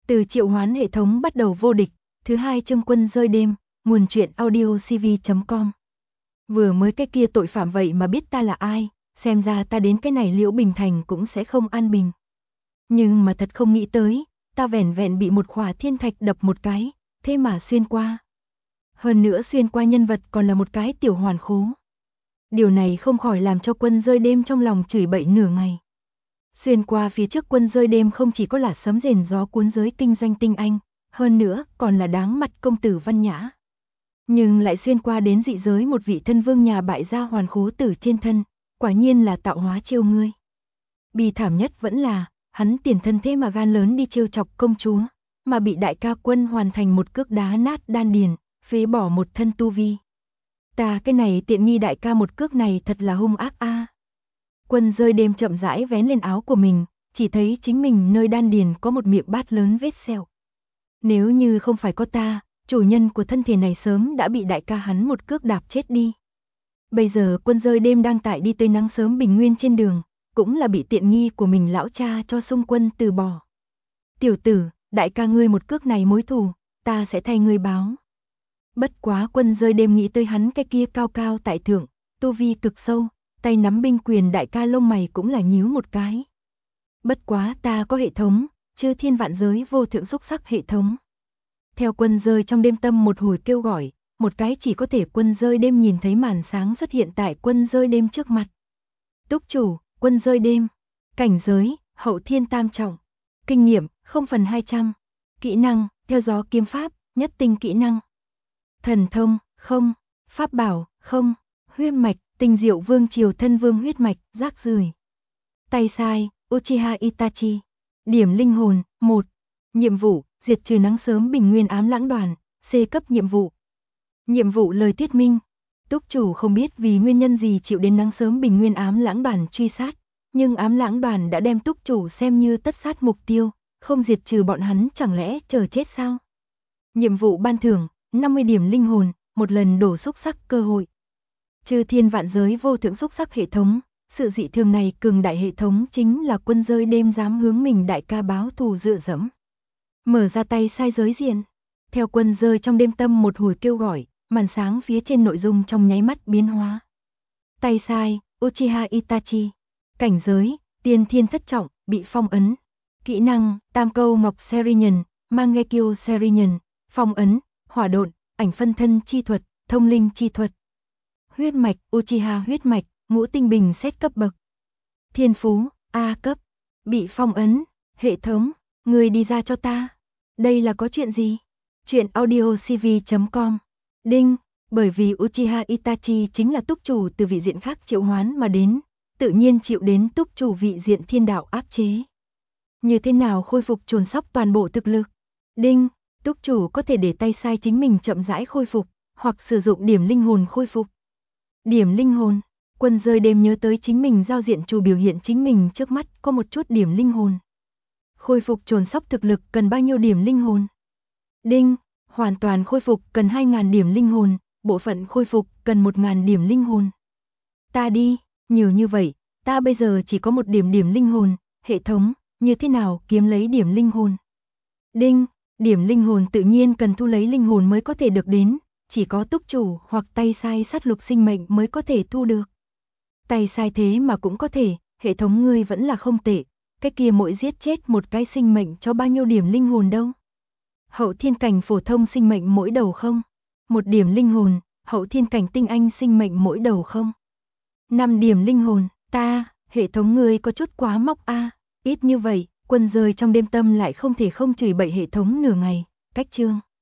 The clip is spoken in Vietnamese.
Từ triệu hoán hệ thống bắt đầu vô địch, thứ 2 chương quân rơi đêm, nguồn truyện audiocv.com. Vừa mới cái kia tội phạm vậy mà biết ta là ai, xem ra ta đến cái này Liễu Bình Thành cũng sẽ không an bình. Nhưng mà thật không nghĩ tới, ta vẻn vẹn bị một khỏa thiên thạch đập một cái, thế mà xuyên qua. Hơn nữa xuyên qua nhân vật còn là một cái tiểu hoàn khố. Điều này không khỏi làm cho quân rơi đêm trong lòng chửi bậy nửa ngày. Xuyên qua phía trước quân rơi đêm không chỉ có là sấm rền gió cuốn giới kinh doanh tinh anh, hơn nữa còn là đáng mặt công tử văn nhã. Nhưng lại xuyên qua đến dị giới một vị thân vương nhà bại gia hoàn khố tử trên thân, quả nhiên là tạo hóa trêu ngươi. Bi thảm nhất vẫn là, hắn tiền thân thế mà gan lớn đi trêu chọc công chúa, mà bị đại ca quân hoàn thành một cước đá nát đan điền, phế bỏ một thân tu vi. Ta cái này tiện nghi đại ca một cước này thật là hung ác a. Quân rơi đêm chậm rãi vén lên áo của mình, chỉ thấy chính mình nơi đan điền có một miệng bát lớn vết sẹo. Nếu như không phải có ta, chủ nhân của thân thể này sớm đã bị đại ca hắn một cước đạp chết đi. Bây giờ quân rơi đêm đang tại đi tới nắng sớm bình nguyên trên đường, cũng là bị tiện nghi của mình lão cha cho xung quân từ bỏ. Tiểu tử, đại ca ngươi một cước này mối thù, ta sẽ thay ngươi báo. Bất quá quân rơi đêm nghĩ tới hắn cái kia cao cao tại thượng, tu vi cực sâu, tay nắm binh quyền đại ca lông mày cũng là nhíu một cái. Bất quá ta có hệ thống, chư thiên vạn giới vô thượng xúc sắc hệ thống. Theo quân rơi trong đêm tâm một hồi kêu gọi, một cái chỉ có thể quân rơi đêm nhìn thấy màn sáng xuất hiện tại quân rơi đêm trước mặt. Túc chủ, quân rơi đêm, cảnh giới, hậu thiên tam trọng, kinh nghiệm, 0/200, kỹ năng, theo gió kiếm pháp, nhất tinh kỹ năng. Thần thông, không, pháp bảo, không, huyết mạch, tinh diệu vương triều thân vương huyết mạch, rác rưởi. Tay sai, Uchiha Itachi. Điểm linh hồn, 1. Nhiệm vụ, diệt trừ nắng sớm bình nguyên ám lãng đoàn, C cấp nhiệm vụ. Nhiệm vụ lời thuyết minh. Túc chủ không biết vì nguyên nhân gì chịu đến nắng sớm bình nguyên ám lãng đoàn truy sát, nhưng ám lãng đoàn đã đem túc chủ xem như tất sát mục tiêu, không diệt trừ bọn hắn chẳng lẽ chờ chết sao? Nhiệm vụ ban thưởng, 50 điểm linh hồn, một lần đổ xúc sắc cơ hội. Chư thiên vạn giới vô thượng xúc sắc hệ thống, sự dị thường này cường đại hệ thống chính là quân rơi đêm dám hướng mình đại ca báo thù dựa dẫm. Mở ra tay sai giới diện. Theo quân rơi trong đêm tâm một hồi kêu gọi, màn sáng phía trên nội dung trong nháy mắt biến hóa. Tay sai, Uchiha Itachi. Cảnh giới, tiên thiên thất trọng, bị phong ấn. Kỹ năng, tam câu ngọc Serinhân, Mangekyo Serinhân, phong ấn, hỏa độn, ảnh phân thân chi thuật, thông linh chi thuật. Huyết mạch, Uchiha huyết mạch, ngũ tinh bình xét cấp bậc. Thiên phú, A cấp. Bị phong ấn, hệ thống, người đi ra cho ta. Đây là có chuyện gì? Chuyện audiocv.com. Đinh, bởi vì Uchiha Itachi chính là túc chủ từ vị diện khác triệu hoán mà đến, tự nhiên chịu đến túc chủ vị diện thiên đạo áp chế. Như thế nào khôi phục chồn sóc toàn bộ thực lực? Đinh, túc chủ có thể để tay sai chính mình chậm rãi khôi phục, hoặc sử dụng điểm linh hồn khôi phục. Điểm linh hồn, quân rơi đêm nhớ tới chính mình giao diện chủ biểu hiện chính mình trước mắt có một chút điểm linh hồn. Khôi phục chồn sóc thực lực cần bao nhiêu điểm linh hồn? Đinh, hoàn toàn khôi phục cần 2.000 điểm linh hồn, bộ phận khôi phục cần 1.000 điểm linh hồn. Ta đi, nhiều như vậy, ta bây giờ chỉ có một điểm linh hồn, hệ thống, như thế nào kiếm lấy điểm linh hồn? Đinh, điểm linh hồn tự nhiên cần thu lấy linh hồn mới có thể được đến, chỉ có túc chủ hoặc tay sai sát lục sinh mệnh mới có thể thu được. Tay sai thế mà cũng có thể, hệ thống ngươi vẫn là không tệ, cái kia mỗi giết chết một cái sinh mệnh cho bao nhiêu điểm linh hồn đâu? Hậu thiên cảnh phổ thông sinh mệnh mỗi đầu không? 1 điểm linh hồn, hậu thiên cảnh tinh anh sinh mệnh mỗi đầu không? 5 điểm linh hồn, ta, hệ thống ngươi có chút quá móc a. Ít như vậy, quân rơi trong đêm tâm lại không thể không chửi bậy hệ thống nửa ngày, cách chương.